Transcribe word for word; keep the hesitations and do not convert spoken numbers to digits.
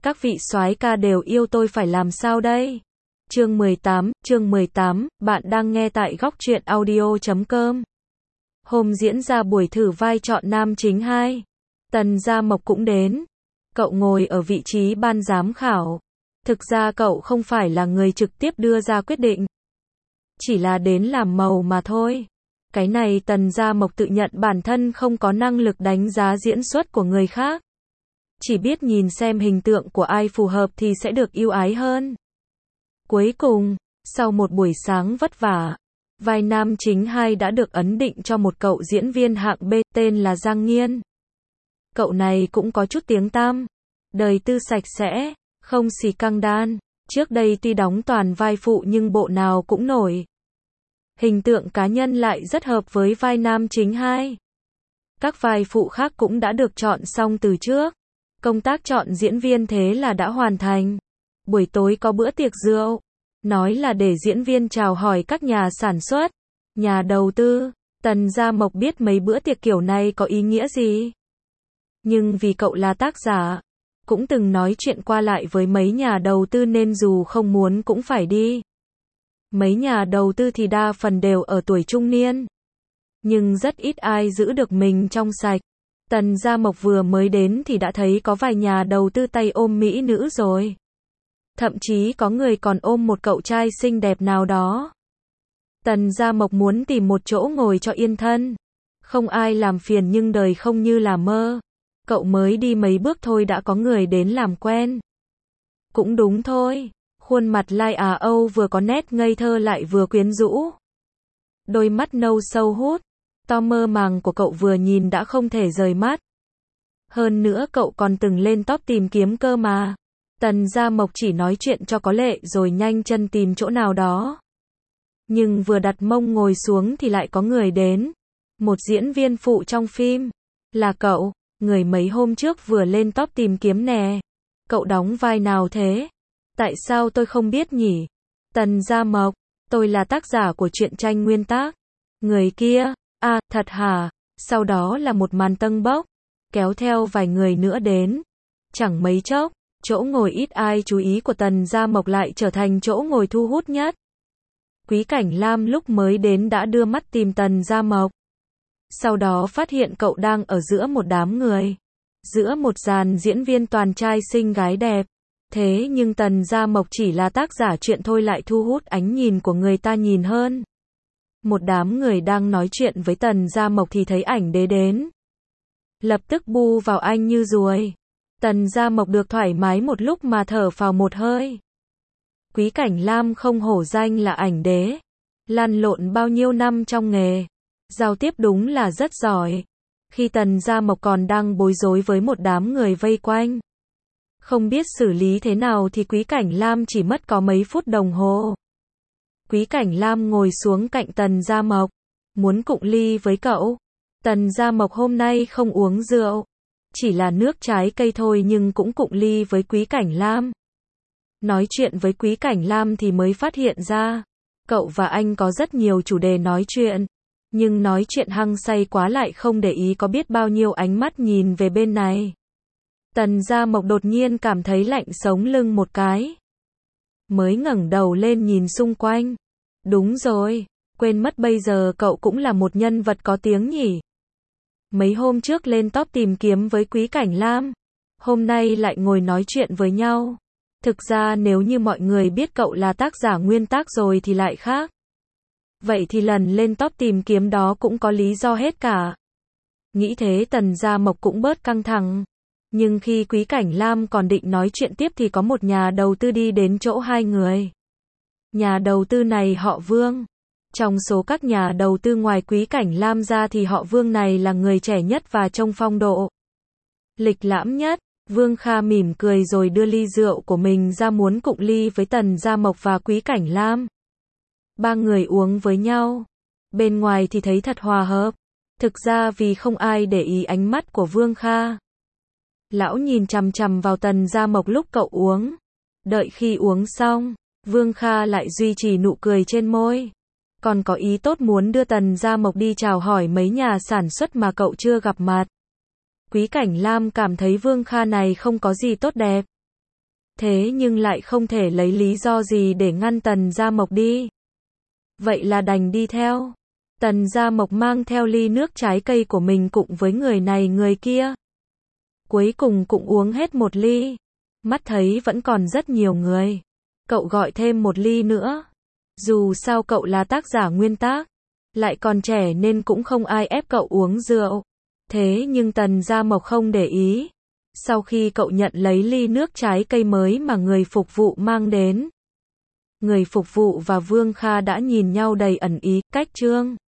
Các vị soái ca đều yêu tôi phải làm sao đây? Chương mười tám, chương mười tám, bạn đang nghe tại góc truyện audio chấm com. Hôm diễn ra buổi thử vai chọn nam chính hai. Tần Gia Mộc cũng đến. Cậu ngồi ở vị trí ban giám khảo. Thực ra cậu không phải là người trực tiếp đưa ra quyết định. Chỉ là đến làm màu mà thôi. Cái này Tần Gia Mộc tự nhận bản thân không có năng lực đánh giá diễn xuất của người khác. Chỉ biết nhìn xem hình tượng của ai phù hợp thì sẽ được yêu ái hơn. Cuối cùng, sau một buổi sáng vất vả, vai nam chính hai đã được ấn định cho một cậu diễn viên hạng B tên là Giang Nghiên. Cậu này cũng có chút tiếng tăm, đời tư sạch sẽ, không xì căng đan. Trước đây tuy đóng toàn vai phụ nhưng bộ nào cũng nổi. Hình tượng cá nhân lại rất hợp với vai nam chính hai. Các vai phụ khác cũng đã được chọn xong từ trước. Công tác chọn diễn viên thế là đã hoàn thành. Buổi tối có bữa tiệc rượu. Nói là để diễn viên chào hỏi các nhà sản xuất, nhà đầu tư. Tần Gia Mộc biết mấy bữa tiệc kiểu này có ý nghĩa gì. Nhưng vì cậu là tác giả, cũng từng nói chuyện qua lại với mấy nhà đầu tư nên dù không muốn cũng phải đi. Mấy nhà đầu tư thì đa phần đều ở tuổi trung niên. Nhưng rất ít ai giữ được mình trong sạch. Tần Gia Mộc vừa mới đến thì đã thấy có vài nhà đầu tư tay ôm mỹ nữ rồi. Thậm chí có người còn ôm một cậu trai xinh đẹp nào đó. Tần Gia Mộc muốn tìm một chỗ ngồi cho yên thân. Không ai làm phiền nhưng đời không như là mơ. Cậu mới đi mấy bước thôi đã có người đến làm quen. Cũng đúng thôi. Khuôn mặt Lai Á Âu vừa có nét ngây thơ lại vừa quyến rũ. Đôi mắt nâu sâu hút, to mơ màng của cậu vừa nhìn đã không thể rời mắt. Hơn nữa cậu còn từng lên top tìm kiếm cơ mà. Tần Gia Mộc chỉ nói chuyện cho có lệ rồi nhanh chân tìm chỗ nào đó. Nhưng vừa đặt mông ngồi xuống thì lại có người đến. Một diễn viên phụ trong phim. Là cậu, người mấy hôm trước vừa lên top tìm kiếm nè. Cậu đóng vai nào thế? Tại sao tôi không biết nhỉ? Tần Gia Mộc, tôi là tác giả của truyện tranh nguyên tác. Người kia, à, thật hả? Sau đó là một màn tâng bốc, kéo theo vài người nữa đến. Chẳng mấy chốc, chỗ ngồi ít ai chú ý của Tần Gia Mộc lại trở thành chỗ ngồi thu hút nhất. Quý Cảnh Lam lúc mới đến đã đưa mắt tìm Tần Gia Mộc. Sau đó phát hiện cậu đang ở giữa một đám người. Giữa một dàn diễn viên toàn trai xinh gái đẹp. Thế nhưng Tần Gia Mộc chỉ là tác giả truyện thôi lại thu hút ánh nhìn của người ta nhìn hơn. Một đám người đang nói chuyện với Tần Gia Mộc thì thấy ảnh đế đến. Lập tức bu vào anh như ruồi. Tần Gia Mộc được thoải mái một lúc mà thở phào một hơi. Quý Cảnh Lam không hổ danh là ảnh đế. Lăn lộn bao nhiêu năm trong nghề. Giao tiếp đúng là rất giỏi. Khi Tần Gia Mộc còn đang bối rối với một đám người vây quanh. Không biết xử lý thế nào thì Quý Cảnh Lam chỉ mất có mấy phút đồng hồ. Quý Cảnh Lam ngồi xuống cạnh Tần Gia Mộc. Muốn cụng ly với cậu. Tần Gia Mộc hôm nay không uống rượu. Chỉ là nước trái cây thôi nhưng cũng cụng ly với Quý Cảnh Lam. Nói chuyện với Quý Cảnh Lam thì mới phát hiện ra. Cậu và anh có rất nhiều chủ đề nói chuyện. Nhưng nói chuyện hăng say quá lại không để ý có biết bao nhiêu ánh mắt nhìn về bên này. Tần Gia Mộc đột nhiên cảm thấy lạnh sống lưng một cái. Mới ngẩng đầu lên nhìn xung quanh. Đúng rồi, quên mất bây giờ cậu cũng là một nhân vật có tiếng nhỉ. Mấy hôm trước lên top tìm kiếm với Quý Cảnh Lam. Hôm nay lại ngồi nói chuyện với nhau. Thực ra nếu như mọi người biết cậu là tác giả nguyên tác rồi thì lại khác. Vậy thì lần lên top tìm kiếm đó cũng có lý do hết cả. Nghĩ thế Tần Gia Mộc cũng bớt căng thẳng. Nhưng khi Quý Cảnh Lam còn định nói chuyện tiếp thì có một nhà đầu tư đi đến chỗ hai người. Nhà đầu tư này họ Vương. Trong số các nhà đầu tư ngoài Quý Cảnh Lam ra thì họ Vương này là người trẻ nhất và trông phong độ. Lịch lãm nhất. Vương Kha mỉm cười rồi đưa ly rượu của mình ra muốn cụng ly với Tần Gia Mộc và Quý Cảnh Lam. Ba người uống với nhau. Bên ngoài thì thấy thật hòa hợp. Thực ra vì không ai để ý ánh mắt của Vương Kha. Lão nhìn chằm chằm vào Tần Gia Mộc lúc cậu uống. Đợi khi uống xong, Vương Kha lại duy trì nụ cười trên môi. Còn có ý tốt muốn đưa Tần Gia Mộc đi chào hỏi mấy nhà sản xuất mà cậu chưa gặp mặt. Quý Cảnh Lam cảm thấy Vương Kha này không có gì tốt đẹp. thế nhưng lại không thể lấy lý do gì để ngăn Tần Gia Mộc đi. Vậy là đành đi theo. Tần Gia Mộc mang theo ly nước trái cây của mình cùng với người này người kia. Cuối cùng cũng uống hết một ly. Mắt thấy vẫn còn rất nhiều người. Cậu gọi thêm một ly nữa. Dù sao cậu là tác giả nguyên tác, lại còn trẻ nên cũng không ai ép cậu uống rượu. Thế nhưng Tần Gia Mộc không để ý. Sau khi cậu nhận lấy ly nước trái cây mới mà người phục vụ mang đến, người phục vụ và Vương Kha đã nhìn nhau đầy ẩn ý, cách Trương